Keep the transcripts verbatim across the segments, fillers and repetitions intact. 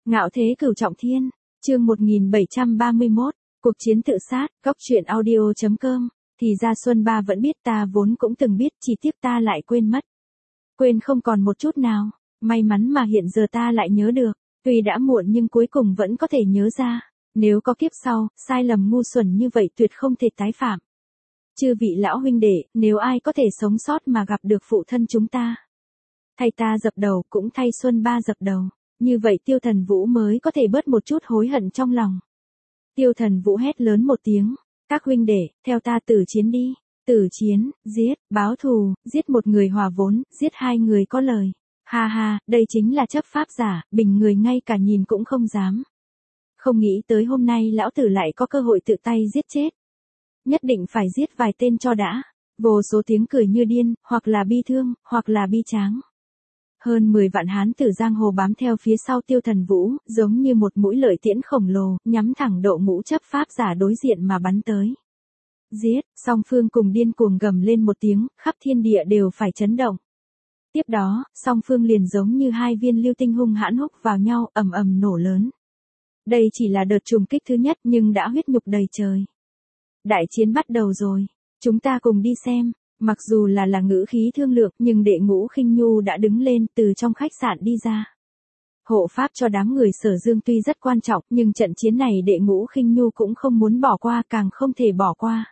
Ngạo thế cửu trọng thiên, chương một nghìn bảy trăm ba mươi mốt, cuộc chiến tự sát, góc truyện audio chấm com, thì ra Xuân Ba vẫn biết, ta vốn cũng từng biết, chỉ tiếc ta lại quên mất. Quên không còn một chút nào, may mắn mà hiện giờ ta lại nhớ được, tuy đã muộn nhưng cuối cùng vẫn có thể nhớ ra, nếu có kiếp sau, sai lầm ngu xuẩn như vậy tuyệt không thể tái phạm. Chư vị lão huynh đệ, nếu ai có thể sống sót mà gặp được phụ thân chúng ta, thay ta dập đầu cũng thay Xuân Ba dập đầu. Như vậy Tiêu Thần Vũ mới có thể bớt một chút hối hận trong lòng. Tiêu Thần Vũ hét lớn một tiếng, các huynh đệ, theo ta tử chiến đi, tử chiến, giết, báo thù, giết một người hòa vốn, giết hai người có lời. Ha ha, đây chính là chấp pháp giả, bình người ngay cả nhìn cũng không dám. Không nghĩ tới hôm nay lão tử lại có cơ hội tự tay giết chết. Nhất định phải giết vài tên cho đã. Vô số tiếng cười như điên, hoặc là bi thương, hoặc là bi tráng. Hơn mười vạn hán tử giang hồ bám theo phía sau Tiêu Thần Vũ, giống như một mũi lợi tiễn khổng lồ, nhắm thẳng độ ngũ chấp pháp giả đối diện mà bắn tới. Giết, song phương cùng điên cuồng gầm lên một tiếng, khắp thiên địa đều phải chấn động. Tiếp đó, song phương liền giống như hai viên lưu tinh hung hãn húc vào nhau, ầm ầm nổ lớn. Đây chỉ là đợt trùng kích thứ nhất nhưng đã huyết nhục đầy trời. Đại chiến bắt đầu rồi, chúng ta cùng đi xem. Mặc dù là là ngữ khí thương lượng nhưng đệ ngũ khinh nhu đã đứng lên từ trong khách sạn đi ra. Hộ pháp cho đám người Sở Dương tuy rất quan trọng nhưng trận chiến này đệ ngũ khinh nhu cũng không muốn bỏ qua, càng không thể bỏ qua.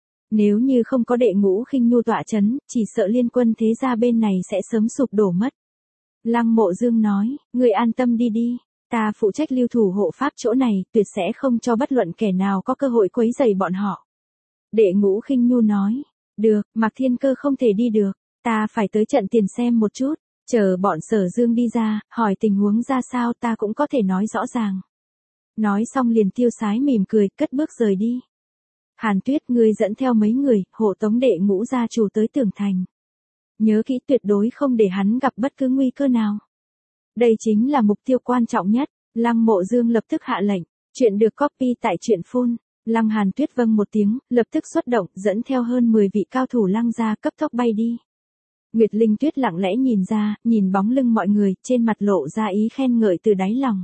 Nếu như không có đệ ngũ khinh nhu tọa chấn, chỉ sợ liên quân thế gia bên này sẽ sớm sụp đổ mất. Lăng Mộ Dương nói, người an tâm đi đi, ta phụ trách lưu thủ hộ pháp chỗ này, tuyệt sẽ không cho bất luận kẻ nào có cơ hội quấy rầy bọn họ. Đệ ngũ khinh nhu nói. Được, Mạc Thiên Cơ không thể đi được, ta phải tới trận tiền xem một chút, chờ bọn Sở Dương đi ra, hỏi tình huống ra sao ta cũng có thể nói rõ ràng. Nói xong liền tiêu sái mỉm cười, cất bước rời đi. Hàn Tuyết, ngươi dẫn theo mấy người, hộ tống đệ ngũ gia chủ tới tường thành. Nhớ kỹ tuyệt đối không để hắn gặp bất cứ nguy cơ nào. Đây chính là mục tiêu quan trọng nhất, Lăng Mộ Dương lập tức hạ lệnh, chuyện được copy tại truyện phun. Lăng Hàn Tuyết vâng một tiếng, lập tức xuất động, dẫn theo hơn mười vị cao thủ Lăng gia cấp tốc bay đi. Nguyệt Linh Tuyết lặng lẽ nhìn ra, nhìn bóng lưng mọi người, trên mặt lộ ra ý khen ngợi từ đáy lòng.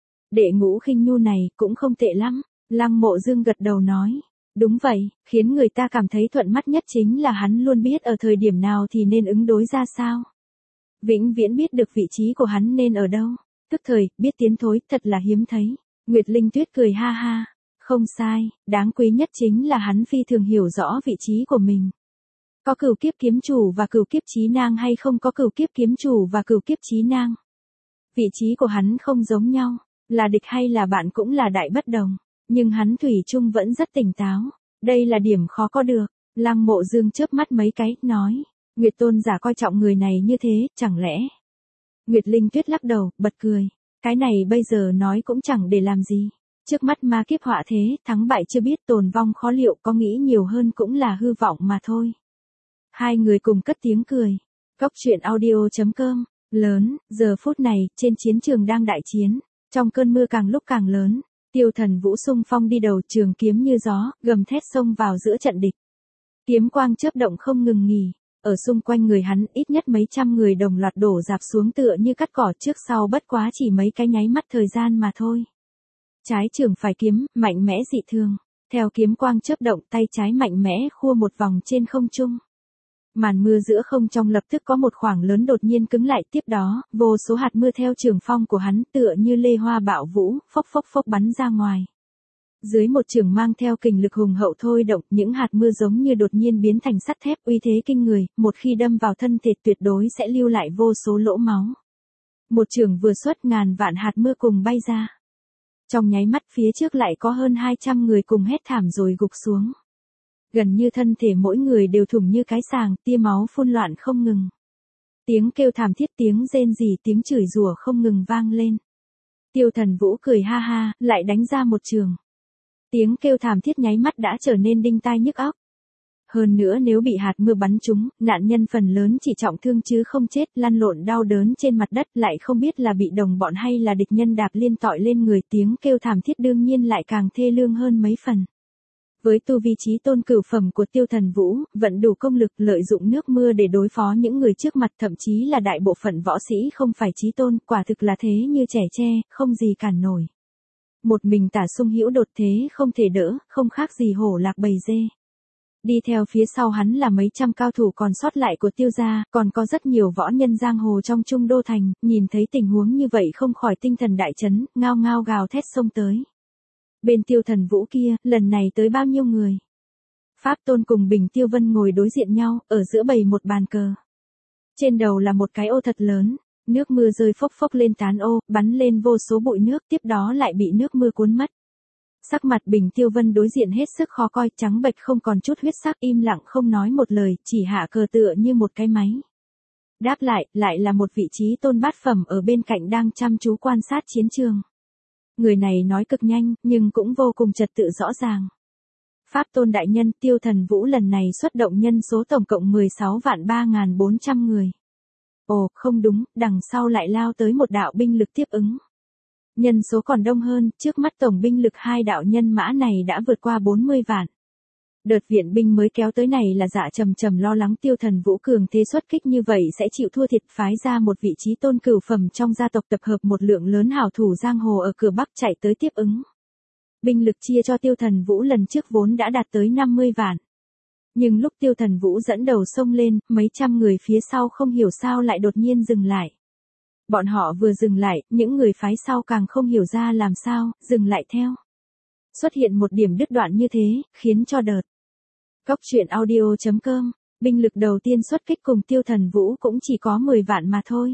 Đệ ngũ khinh nhu này, cũng không tệ lắm, Lăng Mộ Dương gật đầu nói. Đúng vậy, khiến người ta cảm thấy thuận mắt nhất chính là hắn luôn biết ở thời điểm nào thì nên ứng đối ra sao. Vĩnh viễn biết được vị trí của hắn nên ở đâu, tức thời, biết tiến thối, thật là hiếm thấy. Nguyệt Linh Tuyết cười ha ha. Không sai, đáng quý nhất chính là hắn phi thường hiểu rõ vị trí của mình. Có cửu kiếp kiếm chủ và cửu kiếp chí nang hay không có cửu kiếp kiếm chủ và cửu kiếp chí nang. Vị trí của hắn không giống nhau, là địch hay là bạn cũng là đại bất đồng, nhưng hắn thủy chung vẫn rất tỉnh táo. Đây là điểm khó có được. Lăng Mộ Dương chớp mắt mấy cái, nói, Nguyệt Tôn giả coi trọng người này như thế, chẳng lẽ? Nguyệt Linh Tuyết lắc đầu, bật cười, cái này bây giờ nói cũng chẳng để làm gì. Trước mắt ma kiếp họa thế, thắng bại chưa biết, tồn vong khó liệu, có nghĩ nhiều hơn cũng là hư vọng mà thôi. Hai người cùng cất tiếng cười. Góc truyện audio chấm com, lớn, giờ phút này, trên chiến trường đang đại chiến, trong cơn mưa càng lúc càng lớn, Tiêu Thần Vũ xung phong đi đầu, trường kiếm như gió, gầm thét xông vào giữa trận địch. Kiếm quang chớp động không ngừng nghỉ, ở xung quanh người hắn ít nhất mấy trăm người đồng loạt đổ rạp xuống tựa như cắt cỏ, trước sau bất quá chỉ mấy cái nháy mắt thời gian mà thôi. Trái trường phải kiếm, mạnh mẽ dị thường. Theo kiếm quang chớp động, tay trái mạnh mẽ khua một vòng trên không trung. Màn mưa giữa không trong lập tức có một khoảng lớn đột nhiên cứng lại, tiếp đó, vô số hạt mưa theo trường phong của hắn tựa như lê hoa bạo vũ, phốc phốc phốc bắn ra ngoài. Dưới một trường mang theo kình lực hùng hậu thôi động, những hạt mưa giống như đột nhiên biến thành sắt thép, uy thế kinh người, một khi đâm vào thân thể tuyệt đối sẽ lưu lại vô số lỗ máu. Một trường vừa xuất, ngàn vạn hạt mưa cùng bay ra. Trong nháy mắt phía trước lại có hơn hai trăm người cùng hét thảm rồi gục xuống. Gần như thân thể mỗi người đều thủng như cái sàng, tia máu phun loạn không ngừng. Tiếng kêu thảm thiết, tiếng rên rỉ, tiếng chửi rủa không ngừng vang lên. Tiêu Thần Vũ cười ha ha, lại đánh ra một trường. Tiếng kêu thảm thiết nháy mắt đã trở nên đinh tai nhức óc. Hơn nữa nếu bị hạt mưa bắn trúng, nạn nhân phần lớn chỉ trọng thương chứ không chết, lăn lộn đau đớn trên mặt đất, lại không biết là bị đồng bọn hay là địch nhân đạp liên tọi lên người, tiếng kêu thảm thiết đương nhiên lại càng thê lương hơn mấy phần. Với tu vi chí tôn cửu phẩm của Tiêu Thần Vũ, vận đủ công lực lợi dụng nước mưa để đối phó những người trước mặt, thậm chí là đại bộ phận võ sĩ không phải chí tôn, quả thực là thế như trẻ tre, không gì cản nổi. Một mình Tả Sung Hữu đột thế không thể đỡ, không khác gì hổ lạc bầy dê. Đi theo phía sau hắn là mấy trăm cao thủ còn sót lại của Tiêu gia, còn có rất nhiều võ nhân giang hồ trong Trung Đô Thành, nhìn thấy tình huống như vậy không khỏi tinh thần đại chấn, ngao ngao gào thét xông tới. Bên Tiêu Thần Vũ kia, lần này tới bao nhiêu người? Pháp Tôn cùng Bình Tiêu Vân ngồi đối diện nhau, ở giữa bày một bàn cờ. Trên đầu là một cái ô thật lớn, nước mưa rơi phốc phốc lên tán ô, bắn lên vô số bụi nước, tiếp đó lại bị nước mưa cuốn mất. Sắc mặt Bình Tiêu Vân đối diện hết sức khó coi, trắng bệch không còn chút huyết sắc, im lặng không nói một lời, chỉ hạ cờ tựa như một cái máy. Đáp lại, lại là một vị trí tôn bát phẩm ở bên cạnh đang chăm chú quan sát chiến trường. Người này nói cực nhanh, nhưng cũng vô cùng trật tự rõ ràng. Pháp Tôn đại nhân, Tiêu Thần Vũ lần này xuất động nhân số tổng cộng mười sáu vạn ba nghìn bốn trăm người. Ồ, không đúng, đằng sau lại lao tới một đạo binh lực tiếp ứng. Nhân số còn đông hơn, trước mắt tổng binh lực hai đạo nhân mã này đã vượt qua bốn mươi vạn. Đợt viện binh mới kéo tới này là Dạ Trầm Trầm lo lắng Tiêu Thần Vũ cường thế xuất kích như vậy sẽ chịu thua thiệt, phái ra một vị trí tôn cửu phẩm trong gia tộc tập hợp một lượng lớn hảo thủ giang hồ ở cửa Bắc chạy tới tiếp ứng. Binh lực chia cho Tiêu Thần Vũ lần trước vốn đã đạt tới năm mươi vạn. Nhưng lúc Tiêu Thần Vũ dẫn đầu xông lên, mấy trăm người phía sau không hiểu sao lại đột nhiên dừng lại. Bọn họ vừa dừng lại, những người phái sau càng không hiểu ra làm sao, dừng lại theo. Xuất hiện một điểm đứt đoạn như thế, khiến cho đợt. Cóc truyện audio chấm com, binh lực đầu tiên xuất kích cùng Tiêu Thần Vũ cũng chỉ có mười vạn mà thôi.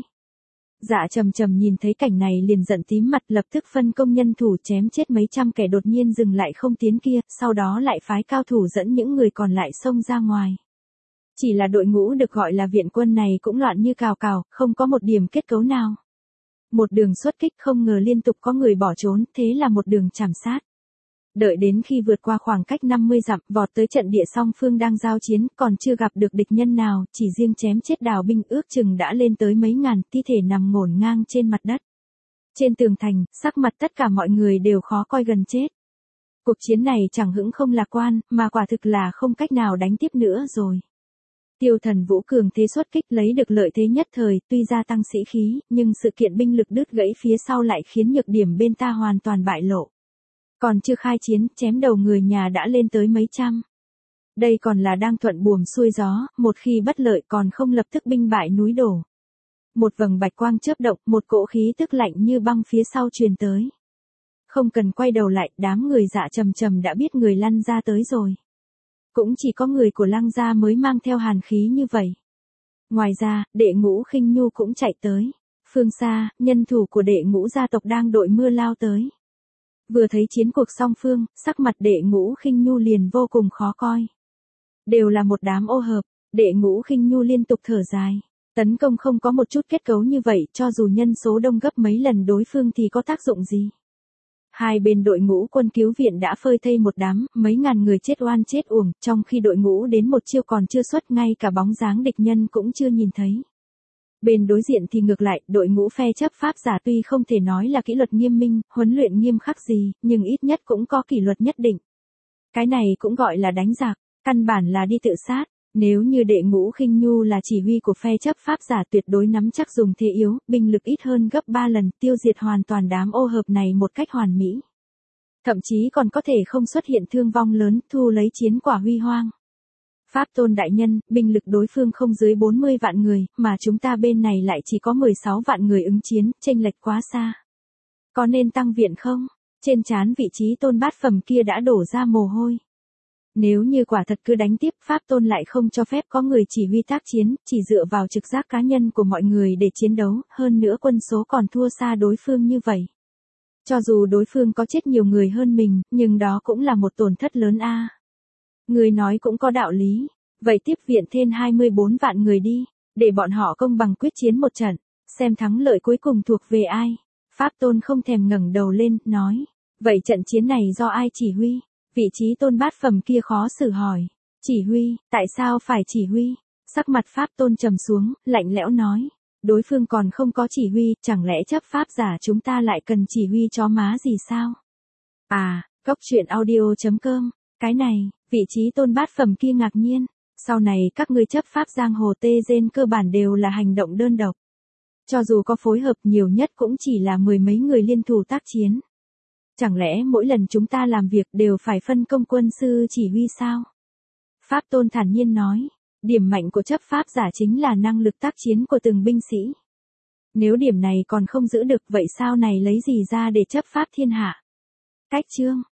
Dạ Trầm Trầm nhìn thấy cảnh này liền giận tím mặt, lập tức phân công nhân thủ chém chết mấy trăm kẻ đột nhiên dừng lại không tiến kia, sau đó lại phái cao thủ dẫn những người còn lại xông ra ngoài. Chỉ là đội ngũ được gọi là viện quân này cũng loạn như cào cào, không có một điểm kết cấu nào. Một đường xuất kích không ngờ liên tục có người bỏ trốn, thế là một đường chảm sát. Đợi đến khi vượt qua khoảng cách năm mươi dặm, vọt tới trận địa song phương đang giao chiến, còn chưa gặp được địch nhân nào, chỉ riêng chém chết đào binh ước chừng đã lên tới mấy ngàn, thi thể nằm ngổn ngang trên mặt đất. Trên tường thành, sắc mặt tất cả mọi người đều khó coi gần chết. Cuộc chiến này chẳng hững không lạc quan, mà quả thực là không cách nào đánh tiếp nữa rồi. Tiêu Thần Vũ cường thế xuất kích lấy được lợi thế nhất thời, tuy gia tăng sĩ khí, nhưng sự kiện binh lực đứt gãy phía sau lại khiến nhược điểm bên ta hoàn toàn bại lộ. Còn chưa khai chiến, chém đầu người nhà đã lên tới mấy trăm. Đây còn là đang thuận buồm xuôi gió, một khi bất lợi còn không lập tức binh bại núi đổ. Một vầng bạch quang chớp động, một cỗ khí tức lạnh như băng phía sau truyền tới. Không cần quay đầu lại, đám người Dạ Trầm Trầm đã biết người lăn ra tới rồi. Cũng chỉ có người của Lăng gia mới mang theo hàn khí như vậy. Ngoài ra, Đệ Ngũ Khinh Nhu cũng chạy tới. Phương xa, nhân thủ của Đệ Ngũ gia tộc đang đội mưa lao tới. Vừa thấy chiến cuộc song phương, sắc mặt Đệ Ngũ Khinh Nhu liền vô cùng khó coi. Đều là một đám ô hợp, Đệ Ngũ Khinh Nhu liên tục thở dài. Tấn công không có một chút kết cấu như vậy, cho dù nhân số đông gấp mấy lần đối phương thì có tác dụng gì. Hai bên đội ngũ quân cứu viện đã phơi thây một đám, mấy ngàn người chết oan chết uổng, trong khi đội ngũ đến một chiêu còn chưa xuất, ngay cả bóng dáng địch nhân cũng chưa nhìn thấy. Bên đối diện thì ngược lại, đội ngũ phe chấp pháp giả tuy không thể nói là kỷ luật nghiêm minh, huấn luyện nghiêm khắc gì, nhưng ít nhất cũng có kỷ luật nhất định. Cái này cũng gọi là đánh giặc, căn bản là đi tự sát. Nếu như Đệ Ngũ Khinh Nhu là chỉ huy của phe chấp pháp giả tuyệt đối nắm chắc dùng thế yếu, binh lực ít hơn gấp ba lần, tiêu diệt hoàn toàn đám ô hợp này một cách hoàn mỹ. Thậm chí còn có thể không xuất hiện thương vong lớn, thu lấy chiến quả huy hoang. Pháp Tôn đại nhân, binh lực đối phương không dưới bốn mươi vạn người, mà chúng ta bên này lại chỉ có mười sáu vạn người ứng chiến, chênh lệch quá xa. Có nên tăng viện không? Trên trán vị trí tôn bát phẩm kia đã đổ ra mồ hôi. Nếu như quả thật cứ đánh tiếp, Pháp Tôn lại không cho phép có người chỉ huy tác chiến, chỉ dựa vào trực giác cá nhân của mọi người để chiến đấu, hơn nữa quân số còn thua xa đối phương như vậy. Cho dù đối phương có chết nhiều người hơn mình, nhưng đó cũng là một tổn thất lớn a. À. Người nói cũng có đạo lý, vậy tiếp viện thêm hai mươi bốn vạn người đi, để bọn họ công bằng quyết chiến một trận, xem thắng lợi cuối cùng thuộc về ai. Pháp Tôn không thèm ngẩng đầu lên, nói, vậy trận chiến này do ai chỉ huy? Vị trí tôn bát phẩm kia khó xử hỏi. Chỉ huy, tại sao phải chỉ huy? Sắc mặt Pháp Tôn trầm xuống, lạnh lẽo nói. Đối phương còn không có chỉ huy, chẳng lẽ chấp pháp giả chúng ta lại cần chỉ huy chó má gì sao? À, cóc truyện audio chấm com Cái này, vị trí tôn bát phẩm kia ngạc nhiên. Sau này các ngươi chấp pháp giang hồ tê trên cơ bản đều là hành động đơn độc. Cho dù có phối hợp nhiều nhất cũng chỉ là mười mấy người liên thủ tác chiến. Chẳng lẽ mỗi lần chúng ta làm việc đều phải phân công quân sư chỉ huy sao? Pháp Tôn thản nhiên nói, điểm mạnh của chấp pháp giả chính là năng lực tác chiến của từng binh sĩ. Nếu điểm này còn không giữ được vậy sao này lấy gì ra để chấp pháp thiên hạ? Cách chương